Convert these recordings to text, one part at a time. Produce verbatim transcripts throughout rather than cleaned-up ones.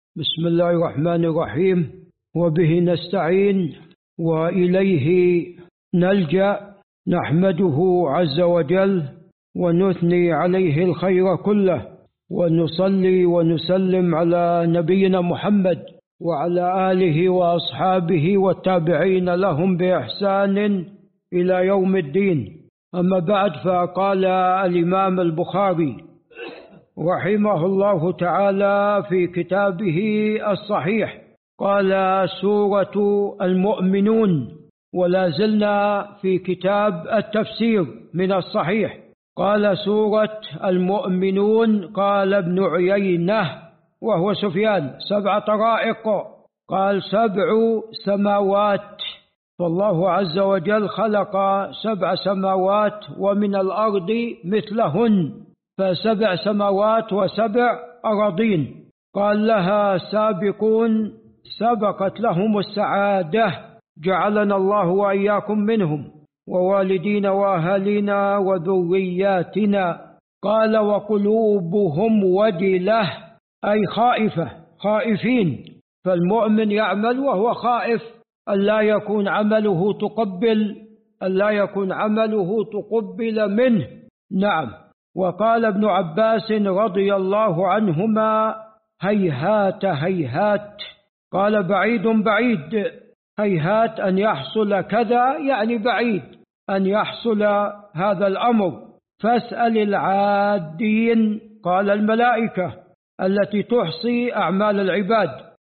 بسم الله الرحمن الرحيم، وبه نستعين وإليه نلجأ. نحمده عز وجل ونثني عليه الخير كله، ونصلي ونسلم على نبينا محمد وعلى آله وأصحابه والتابعين لهم بإحسان إلى يوم الدين. أما بعد، فقال الإمام البخاري رحمه الله تعالى في كتابه الصحيح، قال سورة المؤمنون، ولا زلنا في كتاب التفسير من الصحيح. قال سورة المؤمنون، قال ابن عيينة وهو سفيان: سبع طرائق. قال سبع سماوات، فالله عز وجل خلق سبع سماوات ومن الأرض مثلهن، فسبع سماوات وسبع أراضين. قال لها سابقون سبقت لهم السعادة، جعلنا الله وإياكم منهم، ووالدينا وأهالينا وذرياتنا. قال وقلوبهم وجلة، أي خائفة، خائفين. فالمؤمن يعمل وهو خائف أن لا يكون عمله تقبل أن لا يكون عمله تقبل منه. نعم. وقال ابن عباس رضي الله عنهما: هيهات هيهات. قال بعيد بعيد، هيهات أن يحصل كذا، يعني بعيد أن يحصل هذا الأمر. فاسأل العادين. قال الملائكة التي تحصي أعمال العباد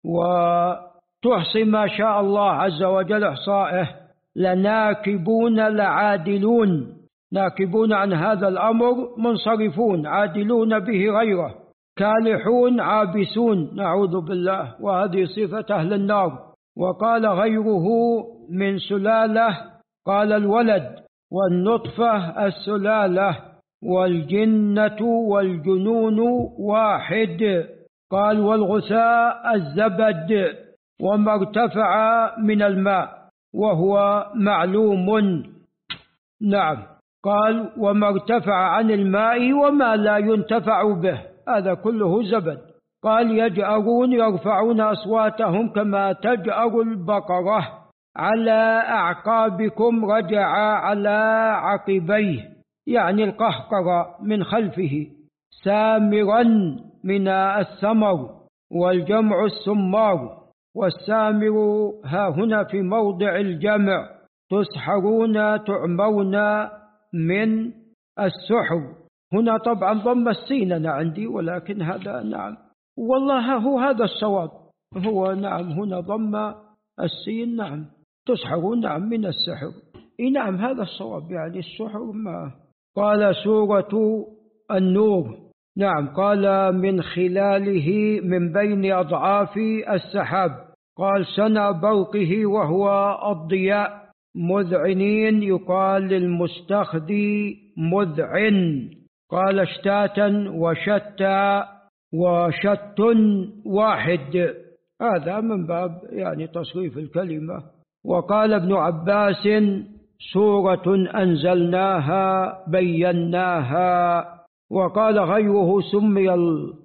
وتحصي ما شاء الله عز وجل إحصائه: لناكبون لعادلون، ناكبون عن هذا الأمر، منصرفون، عادلون به غيره، كالحون عابسون، نعوذ بالله، وهذه صفة أهل النار. وقال غيره من سلالة، قال الولد والنطفة السلالة، والجنة والجنون واحد. قال والغثاء الزبد، وما ارتفع من الماء وهو معلوم. نعم. قال وما ارتفع عن الماء وما لا ينتفع به، هذا كله زبد. قال يجأرون، يرفعون أصواتهم كما تجأر البقرة، على أعقابكم، رجع على عقبيه، يعني القهقر من خلفه. سامرا من الثمر، والجمع السمار، والسامر ها هنا في موضع الجمع. تسحرون، تعمون من السحر. هنا طبعا ضم السين أنا عندي، ولكن هذا نعم والله هو هذا الصواب، هو نعم هنا ضم السين. نعم تسحرون، نعم من السحر، إيه نعم هذا الصواب، يعني السحر ما. قال سورة النور، نعم. قال من خلاله من بين أضعاف السحاب. قال سنى برقه وهو الضياء. مذعنين، يقال للمستخدي مذعن. قال اشتاتا وشتى وشت واحد، هذا من باب يعني تصريف الكلمة. وقال ابن عباس سورة أنزلناها بيناها. وقال غيره سمي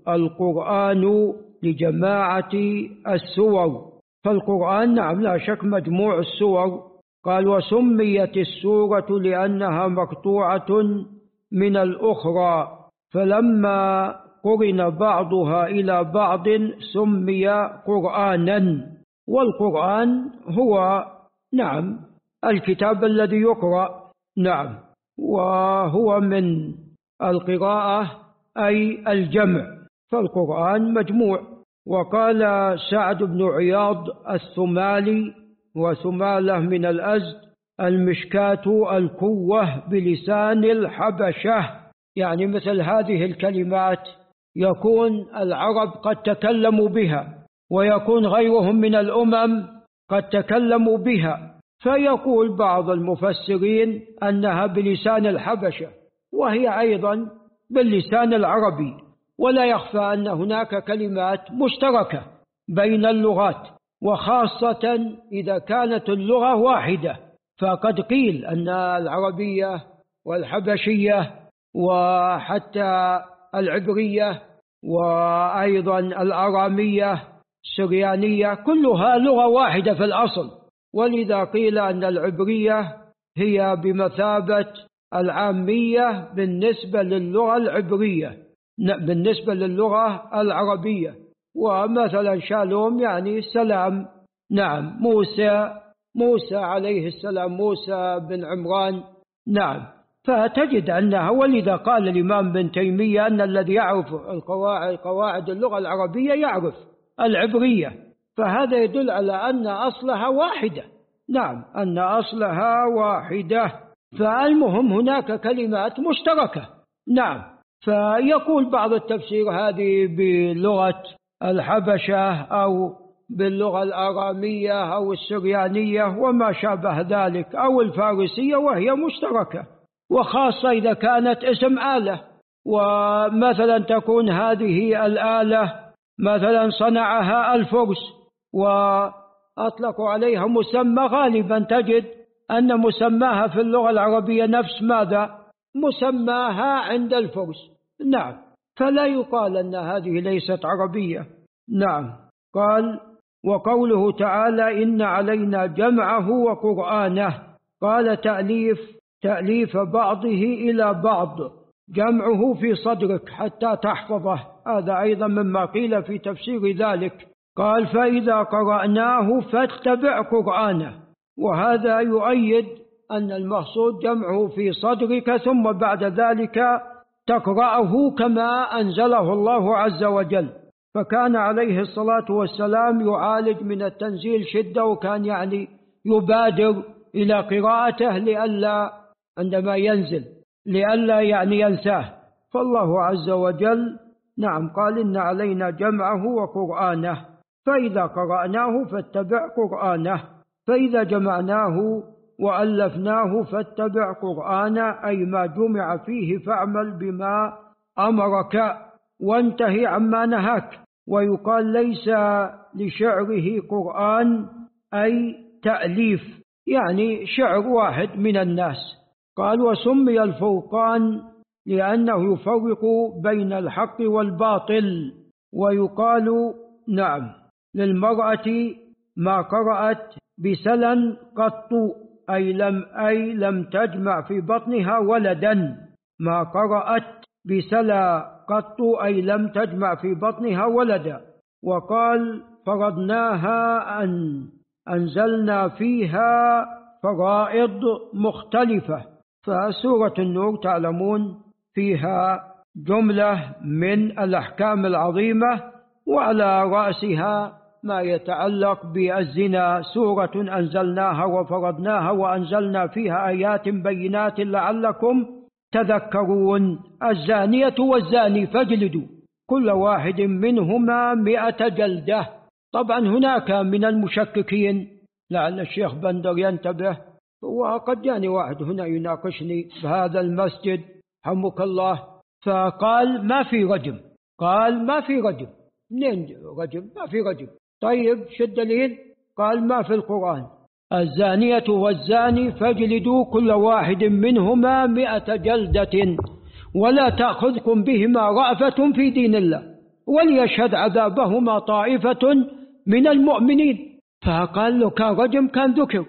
القرآن لجماعة السور، فالقرآن نعم لا شك مجموع السور. قال وسميت السورة لأنها مقطوعة من الأخرى، فلما قرن بعضها إلى بعض سمي قرآنا. والقرآن هو نعم الكتاب الذي يقرأ، نعم، وهو من القراءة أي الجمع، فالقرآن مجموع. وقال سعد بن عياض الثمالي، وثمالة من الأزد، المشكاة الكوة بلسان الحبشة، يعني مثل هذه الكلمات يكون العرب قد تكلموا بها، ويكون غيرهم من الأمم قد تكلموا بها، فيقول بعض المفسرين أنها بلسان الحبشة، وهي أيضا باللسان العربي. ولا يخفى أن هناك كلمات مشتركة بين اللغات، وخاصة إذا كانت اللغة واحدة، فقد قيل أن العربية والحبشية وحتى العبرية وأيضا الأرامية السريانية كلها لغة واحدة في الأصل، ولذا قيل أن العبرية هي بمثابة العامية بالنسبة للغة العبرية بالنسبة للغة العربية. ومثلا شالوم يعني سلام، نعم. موسى موسى عليه السلام، موسى بن عمران، نعم. فتجد أنها، ولذا قال الإمام ابن تيمية أن الذي يعرف القواعد قواعد اللغة العربية يعرف العبرية، فهذا يدل على أن أصلها واحدة، نعم، أن أصلها واحدة. فالمهم هناك كلمات مشتركة، نعم. فيقول بعض التفسير هذه بلغة الحبشة أو باللغة الآرامية أو السريانية وما شابه ذلك أو الفارسية، وهي مشتركة، وخاصة إذا كانت اسم آلة. ومثلا تكون هذه الآلة مثلا صنعها الفرس وأطلقوا عليها مسمى، غالبا تجد أن مسماها في اللغة العربية نفس ماذا؟ مسماها عند الفرس، نعم. فلا يقال أن هذه ليست عربية، نعم. قال: وقوله تعالى: إن علينا جمعه وقرآنه. قال: تأليف تأليف بعضه إلى بعض، جمعه في صدرك حتى تحفظه، هذا أيضا مما قيل في تفسير ذلك. قال: فإذا قرأناه فاتبع قرآنه، وهذا يؤيد أن المقصود جمعه في صدرك ثم بعد ذلك تقرأه كما أنزله الله عز وجل. فكان عليه الصلاة والسلام يعالج من التنزيل شدة، وكان يعني يبادر إلى قراءته لئلا عندما ينزل لئلا يعني ينساه. فالله عز وجل، نعم، قال: إن علينا جمعه وقرآنه، فإذا قرأناه فاتبع قرآنه، فإذا جمعناه وألفناه فاتبع قرآنه، أي ما جمع فيه فاعمل بما أمرك وانتهي عما نهاك. ويقال: ليس لشعره قرآن، أي تأليف، يعني شعر واحد من الناس. قال: وسمي الفرقان لأنه يفرق بين الحق والباطل. ويقال، نعم، للمرأة ما قرأت بسلا قط، أي لم, أي لم تجمع في بطنها ولدا. ما قرأت بسلا قط أي لم تجمع في بطنها ولدا. وقال: فرضناها أن أنزلنا فيها فرائض مختلفة. فسورة النور تعلمون فيها جملة من الأحكام العظيمة، وعلى رأسها ما يتعلق بالزنا، سورة أنزلناها وفرضناها وأنزلنا فيها آيات بينات لعلكم تذكرون. الزانية والزاني فاجلدوا كل واحد منهما مئة جلدة. طبعا هناك من المشككين، لعل الشيخ بندر ينتبه، وقد جاني واحد هنا يناقشني بهذا المسجد حمك الله، فقال: ما في رجم. قال: ما في رجم. منين رجم؟ ما في رجم. طيب شو الدليل؟ قال: ما في القرآن. الزانية والزاني فاجلدوا كل واحد منهما مئة جلدة ولا تأخذكم بهما رأفة في دين الله وليشهد عذابهما طائفة من المؤمنين. فقال: له كان رجم كان ذكر.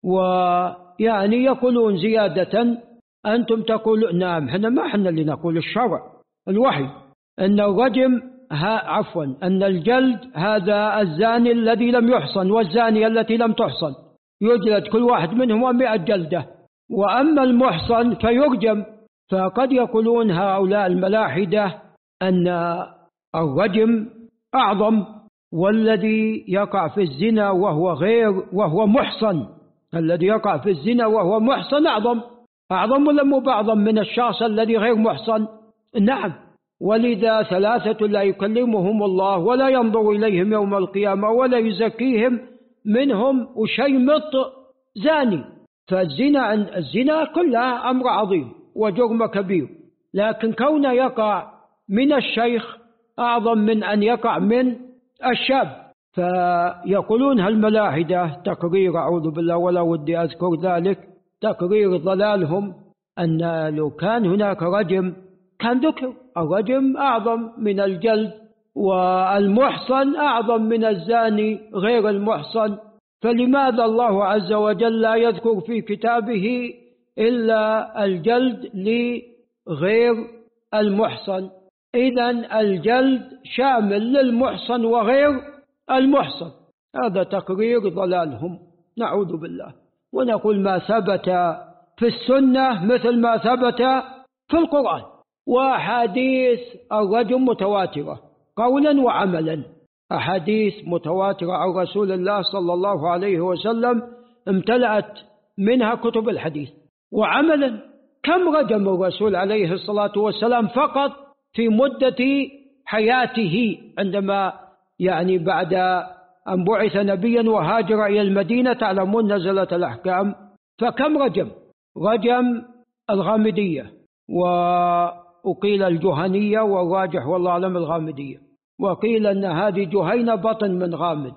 ويعني يقولون زيادة: أنتم تقولون، نعم، احنا ما احنا اللي نقول، الشرع الوحي، أن الرجم ها عفوا أن الجلد هذا الزاني الذي لم يحصن والزانية التي لم تحصن، يجلد كل واحد منهما مئة جلدة. وأما المحصن فيرجم. فقد يقولون هؤلاء الملاحدة أن الرجم أعظم، والذي يقع في الزنا وهو غير وهو محصن، الذي يقع في الزنا وهو محصن أعظم أعظم ولا مو بعظم من الشخص الذي غير محصن؟ نعم. ولذا ثلاثة لا يكلمهم الله ولا ينظر إليهم يوم القيامة ولا يزكيهم، منهم وشيمط زاني. فالزنا الزنا كلها أمر عظيم وجرم كبير، لكن كون يقع من الشيخ أعظم من أن يقع من الشاب. فيقولون هالملاحدة تقرير، أعوذ بالله ولا ودي أذكر ذلك، تقرير ضلالهم أن لو كان هناك رجم كان ذكر، الرجم أعظم من الجلد والمحصن أعظم من الزاني غير المحصن، فلماذا الله عز وجل لا يذكر في كتابه إلا الجلد لغير المحصن؟ إذن الجلد شامل للمحصن وغير المحصن. هذا تقرير ضلالهم، نعوذ بالله. ونقول ما ثبت في السنة مثل ما ثبت في القرآن، وأحاديث الرجم متواترة قولا وعملا، أحاديث متواترة عن رسول الله صلى الله عليه وسلم امتلأت منها كتب الحديث. وعملا، كم رجم الرسول عليه الصلاة والسلام فقط في مدة حياته، عندما يعني بعد أن بعث نبيا وهاجر إلى المدينة تعلمون نزلت الأحكام، فكم رجم؟ رجم الغامدية، وقيل الجهنية، والراجح والله أعلم الغامدية، وقيل أن هذه جهينة بطن من غامد،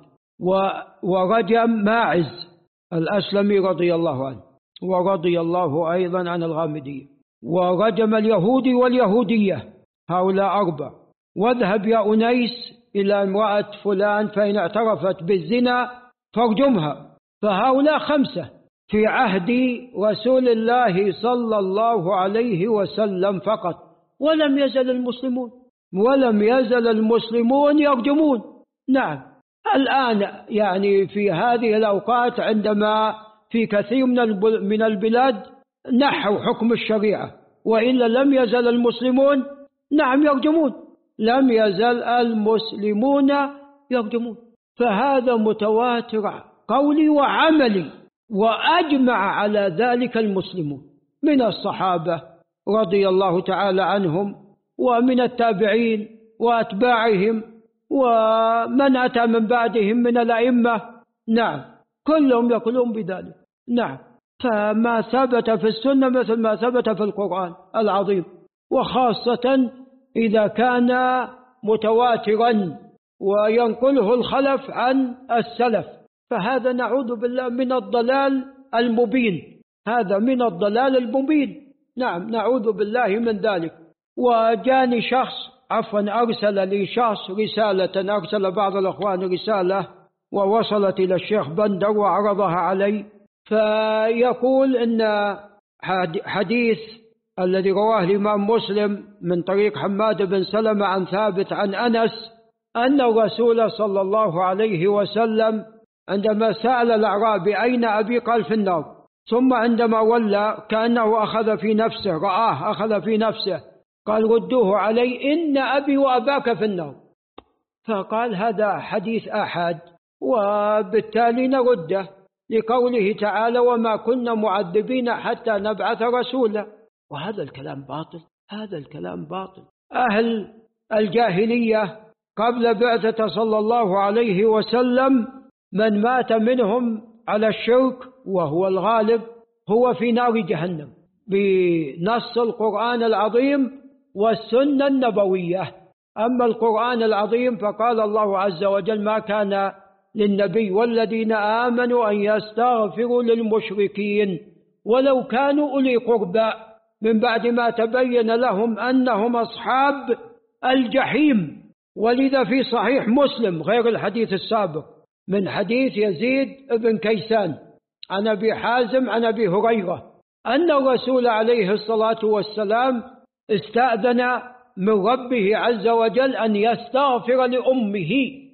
ورجم ماعز الأسلمي رضي الله عنه، ورضي الله أيضا عن الغامدية، ورجم اليهودي واليهودية، هؤلاء أربع. واذهب يا أنيس إلى امرأة فلان فإن اعترفت بالزنا فارجمها، فهؤلاء خمسة في عهد رسول الله صلى الله عليه وسلم فقط، ولم يزل المسلمون ولم يزل المسلمون يرجمون. نعم، الآن يعني في هذه الأوقات عندما في كثير من البلاد نحوا حكم الشريعة، وإلا لم يزل المسلمون نعم يرجمون، لم يزل المسلمون يرجمون. فهذا متواتر قولي وعملي، وأجمع على ذلك المسلمون من الصحابة رضي الله تعالى عنهم، ومن التابعين وأتباعهم، ومن أتى من بعدهم من الأئمة، نعم كلهم يقولون بذلك. نعم، فما ثبت في السنة مثل ما ثبت في القرآن العظيم، وخاصة إذا كان متواترا وينقله الخلف عن السلف، فهذا نعوذ بالله من الضلال المبين، هذا من الضلال المبين. نعم، نعوذ بالله من ذلك. وجاني شخص عفوا أرسل لي شخص رسالة، أرسل بعض الأخوان رسالة ووصلت إلى الشيخ بندر وعرضها علي، فيقول إن حديث الذي رواه الإمام مسلم من طريق حماد بن سلمة عن ثابت عن أنس أن الرسول صلى الله عليه وسلم عندما سأل الأعرابي أين أبي قال في النار، ثم عندما ولى كأنه أخذ في نفسه، رآه أخذ في نفسه، قال ردوه علي إن أبي وأباك في النار. فقال هذا حديث آحاد، وبالتالي نرده لقوله تعالى وما كنا معذبين حتى نبعث رسولا. وهذا الكلام باطل، هذا الكلام باطل. أهل الجاهلية قبل بعثة صلى الله عليه وسلم من مات منهم على الشرك وهو الغالب هو في نار جهنم بنص القرآن العظيم والسنة النبوية. أما القرآن العظيم فقال الله عز وجل ما كان للنبي والذين آمنوا أن يستغفروا للمشركين ولو كانوا أولي قربى من بعد ما تبين لهم أنهم أصحاب الجحيم. ولذا في صحيح مسلم غير الحديث السابق من حديث يزيد بن كيسان عن أبي حازم عن أبي هريرة أن الرسول عليه الصلاة والسلام استأذن من ربه عز وجل أن يستغفر لأمه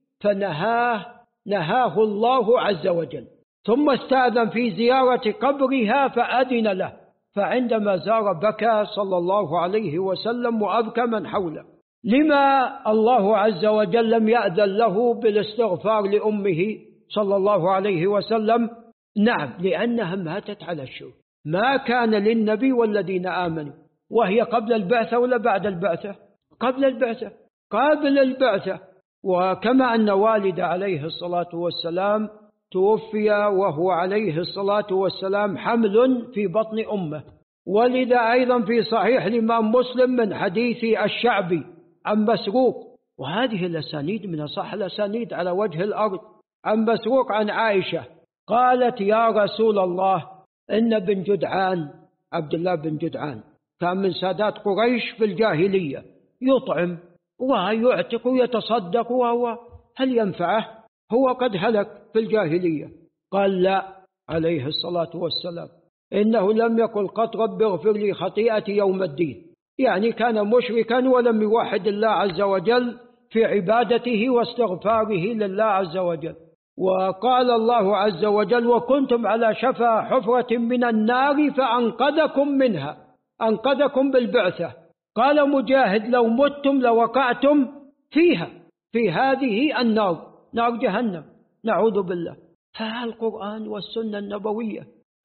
فنهاه نهاه الله عز وجل، ثم استأذن في زيارة قبرها فأذن له، فعندما زار بكى صلى الله عليه وسلم وأبكى من حوله. لما الله عز وجل لم يأذن له بالاستغفار لأمه صلى الله عليه وسلم؟ نعم، لأنها ماتت على الشرك. ما كان للنبي والذين آمنوا، وهي قبل البعثة ولا بعد البعثة؟ قبل البعثة، قبل البعثة. وكما أن والد عليه الصلاة والسلام توفي وهو عليه الصلاة والسلام حمل في بطن أمه. ولذا أيضا في صحيح الإمام مسلم من حديث الشعبي عن مسروق، وهذه الأسانيد من أصح الأسانيد على وجه الأرض، عن مسروق عن عائشة قالت يا رسول الله إن بن جدعان عبد الله بن جدعان كان من سادات قريش في الجاهلية يطعم ويعتق ويتصدق، وهو هل ينفعه؟ هو قد هلك في الجاهلية. قال لا عليه الصلاة والسلام إنه لم يقل قط رب اغفر لي خطيئتي يوم الدين، يعني كان مشركا ولم يوحد الله عز وجل في عبادته واستغفاره لله عز وجل. وقال الله عز وجل وكنتم على شفا حفرة من النار فأنقذكم منها، أنقذكم بالبعثة. قال مجاهد لو متم لوقعتم فيها، في هذه النار، نار جهنم، نعوذ بالله. فالقرآن والسنة النبوية.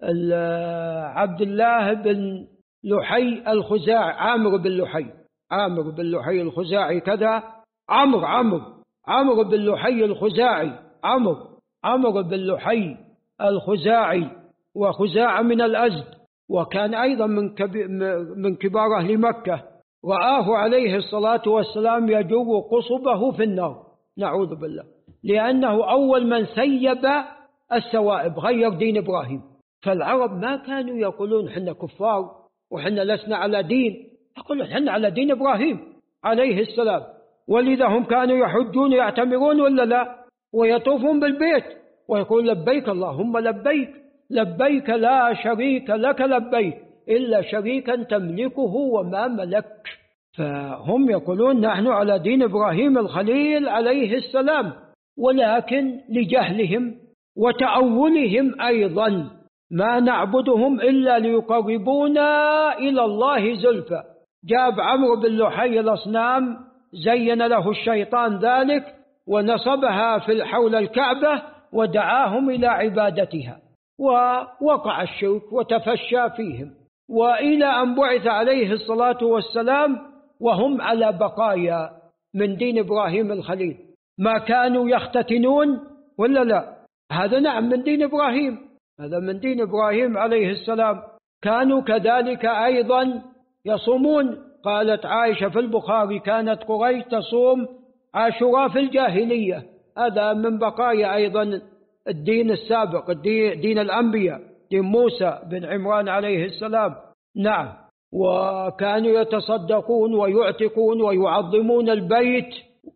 عبد الله بن لحي الخزاعي، عامر بن لحي، عامر بن لحي الخزاعي كذا، عمرو عمرو عمرو بن لحي الخزاعي، عمرو عمرو بن لحي الخزاعي، وخزاعة من الأزد، وكان أيضا من من كبار أهل مكة. رآه عليه الصلاة والسلام يجر قصبه في النار، نعوذ بالله، لأنه أول من سيب السوائب، غير دين إبراهيم. فالعرب ما كانوا يقولون حنا كفار وحنا لسنا على دين، يقولون حنا على دين إبراهيم عليه السلام. ولذا هم كانوا يحجون يعتمرون ولا لا، ويطوفون بالبيت ويقول لبيك اللهم لبيك، لبيك لا شريك لك لبيك إلا شريكا تملكه وما ملك. فهم يقولون نحن على دين إبراهيم الخليل عليه السلام، ولكن لجهلهم وتأولهم أيضا ما نعبدهم إلا ليقربونا إلى الله زلفى. جاب عمرو بن لحي الأصنام، زين له الشيطان ذلك ونصبها في حول الكعبة ودعاهم إلى عبادتها، ووقع الشرك وتفشى فيهم، وإلى أن بعث عليه الصلاة والسلام وهم على بقايا من دين إبراهيم الخليل. ما كانوا يختتنون ولا لا؟ هذا نعم من دين إبراهيم، هذا من دين إبراهيم عليه السلام. كانوا كذلك أيضا يصومون. قالت عائشة في البخاري كانت قريش تصوم عاشوراء في الجاهلية، هذا من بقايا أيضا الدين السابق، دين الأنبياء، دين موسى بن عمران عليه السلام. نعم. وكانوا يتصدقون ويعتقون ويعظمون البيت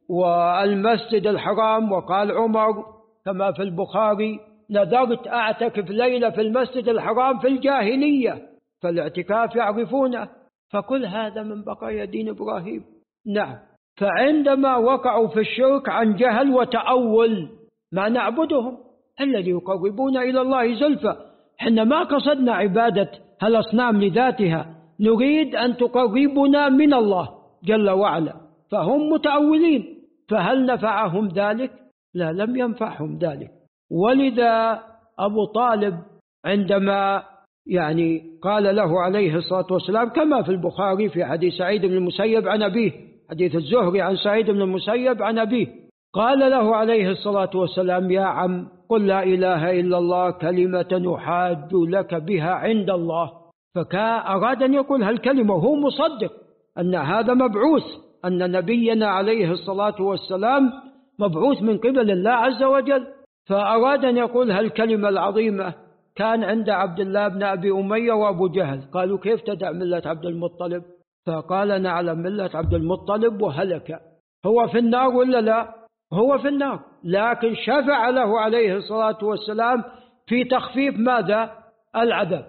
والمسجد الحرام. وقال عمر كما في البخاري نذرت أعتكف ليلة في المسجد الحرام في الجاهلية، فالاعتكاف يعرفونه. فكل هذا من بقايا دين إبراهيم. نعم. فعندما وقعوا في الشرك عن جهل وتأول ما نعبدهم الذي يقربون إلى الله زلفى، حنا ما قصدنا عبادة هالأصنام لذاتها، نريد أن تقربنا من الله جل وعلا. فهم متأولين، فهل نفعهم ذلك؟ لا، لم ينفعهم ذلك. ولذا أبو طالب عندما يعني قال له عليه الصلاة والسلام كما في البخاري في حديث سعيد بن المسيب عن أبيه، حديث الزهري عن سعيد بن المسيب عن أبيه، قال له عليه الصلاة والسلام يا عم قل لا إله إلا الله كلمة أحاج لك بها عند الله. فكان أراد أن يقول هالكلمة وهو مصدق أن هذا مبعوث، أن نبينا عليه الصلاة والسلام مبعوث من قبل الله عز وجل. فأراد أن يقول هالكلمة العظيمة. كان عند عبد الله بن أبي أمية وأبو جهل، قالوا كيف تدع ملة عبد المطلب؟ فقال أنا على ملة عبد المطلب وهلك. هو في النار ولا لا؟ هو في النار، لكن شفع له عليه الصلاة والسلام في تخفيف ماذا؟ العذاب.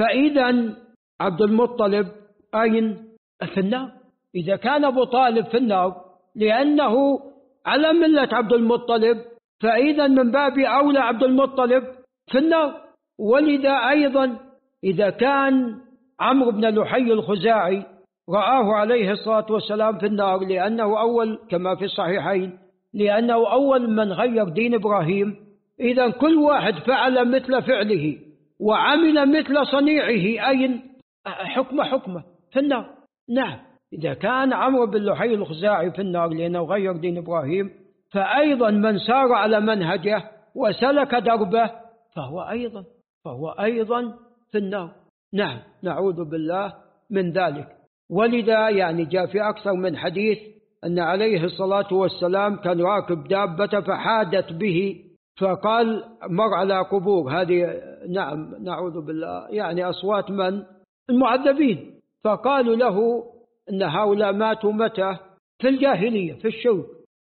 فإذا عبد المطلب أين؟ في النار. إذا كان أبو طالب في النار لأنه على ملة عبد المطلب، فإذا من باب أولى عبد المطلب في النار. ولذا أيضا إذا كان عمرو بن لحي الخزاعي رآه عليه الصلاة والسلام في النار لأنه أول كما في الصحيحين، لأنه أول من غير دين إبراهيم، إذا كل واحد فعل مثل فعله وعمل مثل صنيعه أين؟ حكمه حكمه في النار. نعم. إذا كان عمرو بن لحي الخزاعي في النار لأنه غير دين إبراهيم، فأيضا من سار على منهجه وسلك دربه فهو أيضا فهو أيضا في النار. نعم، نعوذ بالله من ذلك. ولذا يعني جاء في أكثر من حديث أن عليه الصلاة والسلام كان راكب دابة فحادت به، فقال مر على قبور هذه، نعم نعوذ بالله، يعني أصوات من؟ المعذبين. فقالوا له إن هؤلاء ماتوا متى؟ في الجاهلية في الشرك،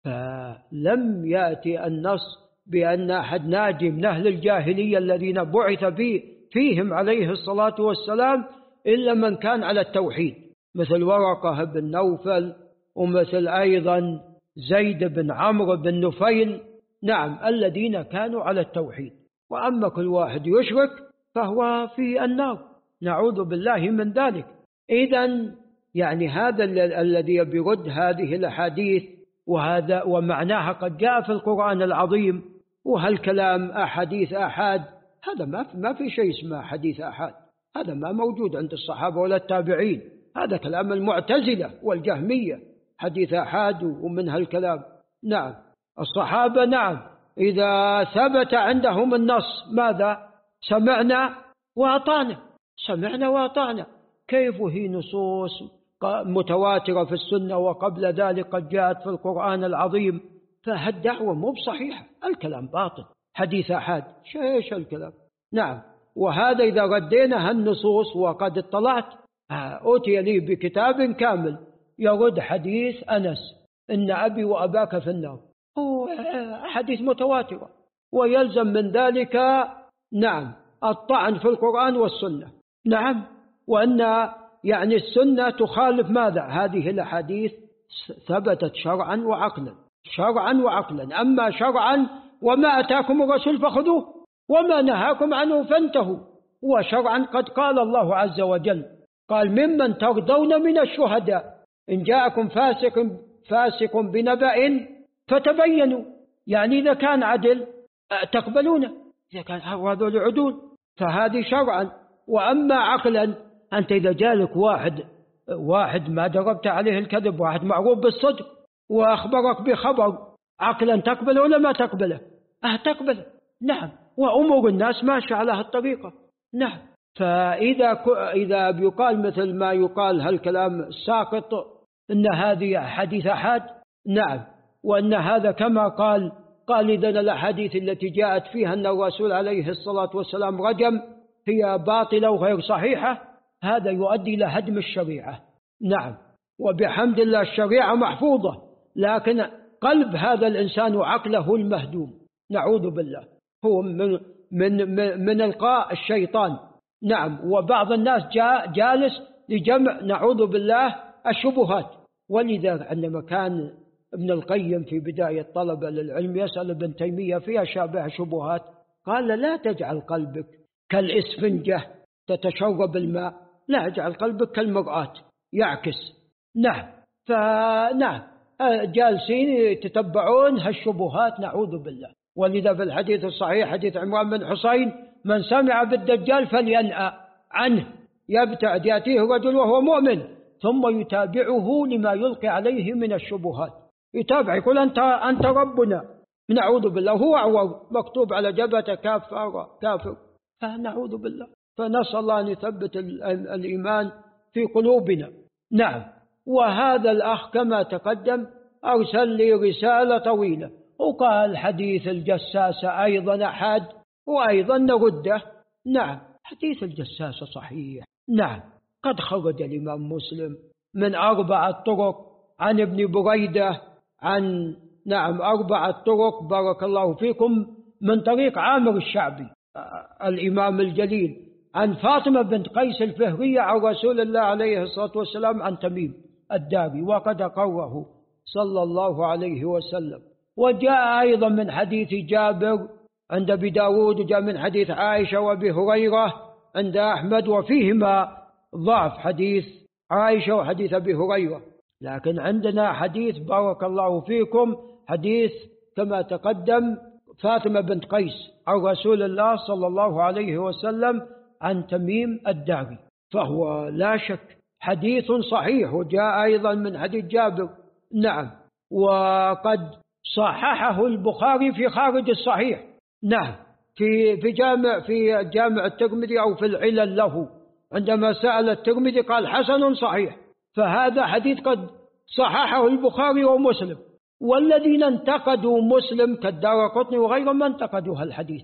فلم يأتي النص بأن أحد ناجي من أهل الجاهلية الذين بعث فيه فيهم عليه الصلاة والسلام إلا من كان على التوحيد، مثل ورقة بن نوفل، ومثل أيضا زيد بن عمرو بن نفيل، نعم الذين كانوا على التوحيد. وأما كل واحد يشرك فهو في النار، نعوذ بالله من ذلك. إذن يعني هذا الذي يرد هذه الأحاديث وهذا ومعناها قد جاء في القرآن العظيم، وهالكلام أحاديث أحد، هذا ما في ما في شيء اسمه حديث أحد، هذا ما موجود عند الصحابة ولا التابعين، هذا كلام المعتزلة والجهمية، حديث أحد ومن هالكلام. نعم الصحابة نعم إذا ثبت عندهم النص ماذا؟ سمعنا وأطعنا، سمعنا وأطعنا. كيف هي نصوص متواترة في السنة وقبل ذلك قد جاءت في القرآن العظيم، فهالدعوة مو بصحيحة، الكلام باطل، حديث أحد شيش الكلام. نعم وهذا إذا ردينا هالنصوص، وقد اطلعت أوتي لي بكتاب كامل يرد حديث أنس إن أبي وأباك في النار، هو حديث متواترة، ويلزم من ذلك نعم الطعن في القرآن والسنة. نعم وأن يعني السنة تخالف ماذا؟ هذه الأحاديث ثبتت شرعا وعقلا، شرعا وعقلا. أما شرعا وما أتاكم الرسول فخذوه وما نهاكم عنه فانتهوا، وشرعا قد قال الله عز وجل، قال ممن ترضون من الشهداء إن جاءكم فاسق فاسق بنبأ فتبينوا، يعني إذا كان عدل تقبلونه، إذا كان هذول عدول فهذه شرعا. وأما عقلا أنت إذا جالك واحد واحد ما دربت عليه الكذب، واحد معروف بالصدق وأخبرك بخبر، عقلا تقبله ولا ما تقبله؟ أه تقبله. نعم وأمور الناس ماشية على هالطريقة. نعم فإذا إذا بيقال مثل ما يقال هالكلام الساقط إن هذه حديث أحد، نعم وأن هذا كما قال قال إذن الأحاديث التي جاءت فيها أن الرسول عليه الصلاة والسلام رجم هي باطلة وغير صحيحة، هذا يؤدي إلى هدم الشريعة. نعم وبحمد الله الشريعة محفوظة، لكن قلب هذا الإنسان وعقله المهدوم، نعوذ بالله، هو من من من القاء الشيطان. نعم وبعض الناس جاء جالس لجمع نعوذ بالله الشبهات. ولذا عندما كان ابن القيم في بداية طلبة للعلم يسأل ابن تيمية فيها شابه شبهات، قال لا تجعل قلبك كالإسفنجة تتشرب الماء، لا اجعل قلبك كالمرآة يعكس. نعم فنعم جالسين يتتبعون هالشبهات نعوذ بالله. ولذا في الحديث الصحيح حديث عمران بن حسين من سمع بالدجال فلينأ عنه، يبتعد، يأتيه رجل وهو مؤمن ثم يتابعه لما يلقي عليه من الشبهات، يتابع يقول أنت أنت ربنا، نعوذ بالله، هو أعور مكتوب على جبهته كافر كافر، فنعوذ بالله. فنسأل الله أن يثبت الإيمان في قلوبنا. نعم وهذا الأخ كما تقدم أرسل لي رسالة طويلة وقال حديث الجساسة أيضا أحد وأيضا نرده. نعم حديث الجساسة صحيح، نعم قد خرج الإمام مسلم من أربعة طرق عن ابن بريدة عن نعم أربعة طرق بارك الله فيكم من طريق عامر الشعبي الإمام الجليل عن فاطمة بنت قيس الفهرية عن رسول الله عليه الصلاة والسلام عن تميم الداري وقد أقره صلى الله عليه وسلم. وجاء أيضا من حديث جابر عند أبي داود، وجاء من حديث عائشة وأبي هريرة عند أحمد، وفيهما ضعف حديث عائشة وحديث أبي هريرة، لكن عندنا حديث بارك الله فيكم حديث كما تقدم فاطمة بنت قيس عن رسول الله صلى الله عليه وسلم عن تميم الداري، فهو لا شك حديث صحيح. وجاء أيضا من حديث جابر نعم وقد صححه البخاري في خارج الصحيح، نعم في في جامع في جامع الترمذي أو في العلل له، عندما سأل الترمذي قال حسن صحيح، فهذا حديث قد صححه البخاري ومسلم. والذين انتقدوا مسلم كالدارقطني وغيره ما انتقدوا هالحديث،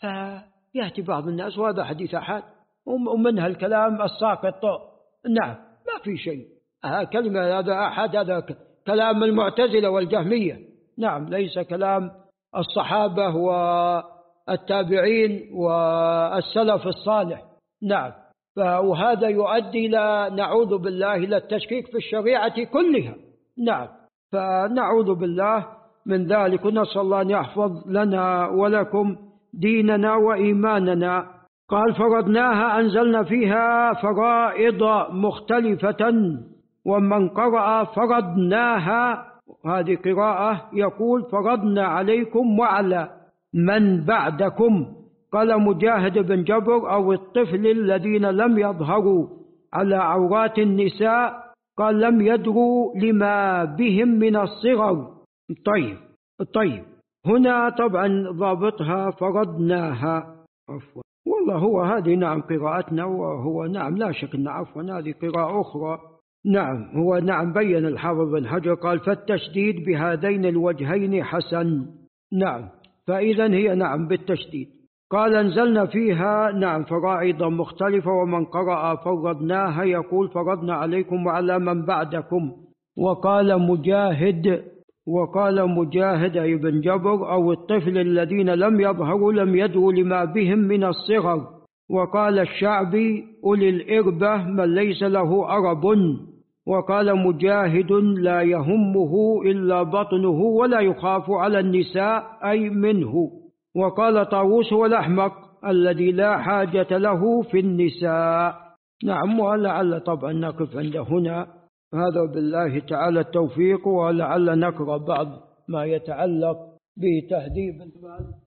فيأتي بعض الناس وهذا حديث أحد ومنها الكلام الساقط، نعم ما في شيء، كلمة هذا أحد هذا كلام المعتزلة والجهمية، نعم، ليس كلام الصحابة والتابعين والسلف الصالح. نعم، وهذا يؤدي إلى نعوذ بالله إلى التشكيك في الشريعة كلها. نعم، فنعوذ بالله من ذلك، ونسأل الله أن يحفظ لنا ولكم ديننا وإيماننا. قال فرضناها أنزلنا فيها فرائض مختلفة، ومن قرأ فرضناها، هذه قراءة يقول فرضنا عليكم وعلى من بعدكم. قال مجاهد بن جبر أو الطفل الذين لم يظهروا على عورات النساء، قال لم يدروا لما بهم من الصغر. طيب طيب هنا طبعا ضابطها فرضناها، عفوا والله هو هذه نعم قراءتنا، وهو نعم لا شك أن عفوا هذه قراءة أخرى. نعم هو نعم بين الحافظ بن حجر قال فالتشديد بهذين الوجهين حسن. نعم فإذا هي نعم بالتشديد. قال انزلنا فيها نعم فرائض مختلفة، ومن قرأ فرضناها يقول فرضنا عليكم وعلى من بعدكم. وقال مجاهد وقال مجاهد أي بن جبر أو الطفل الذين لم يظهروا لم يدروا لما بهم من الصغر. وقال الشعبي أولي الإربة من ليس له أرب. وقال مجاهد لا يهمه إلا بطنه ولا يخاف على النساء أي منه. وقال طاووس والأحمق الذي لا حاجة له في النساء. نعم ولعل طبعا نقف عند هنا، هذا بالله تعالى التوفيق، ولعل نقرأ بعض ما يتعلق بتهذيب المال.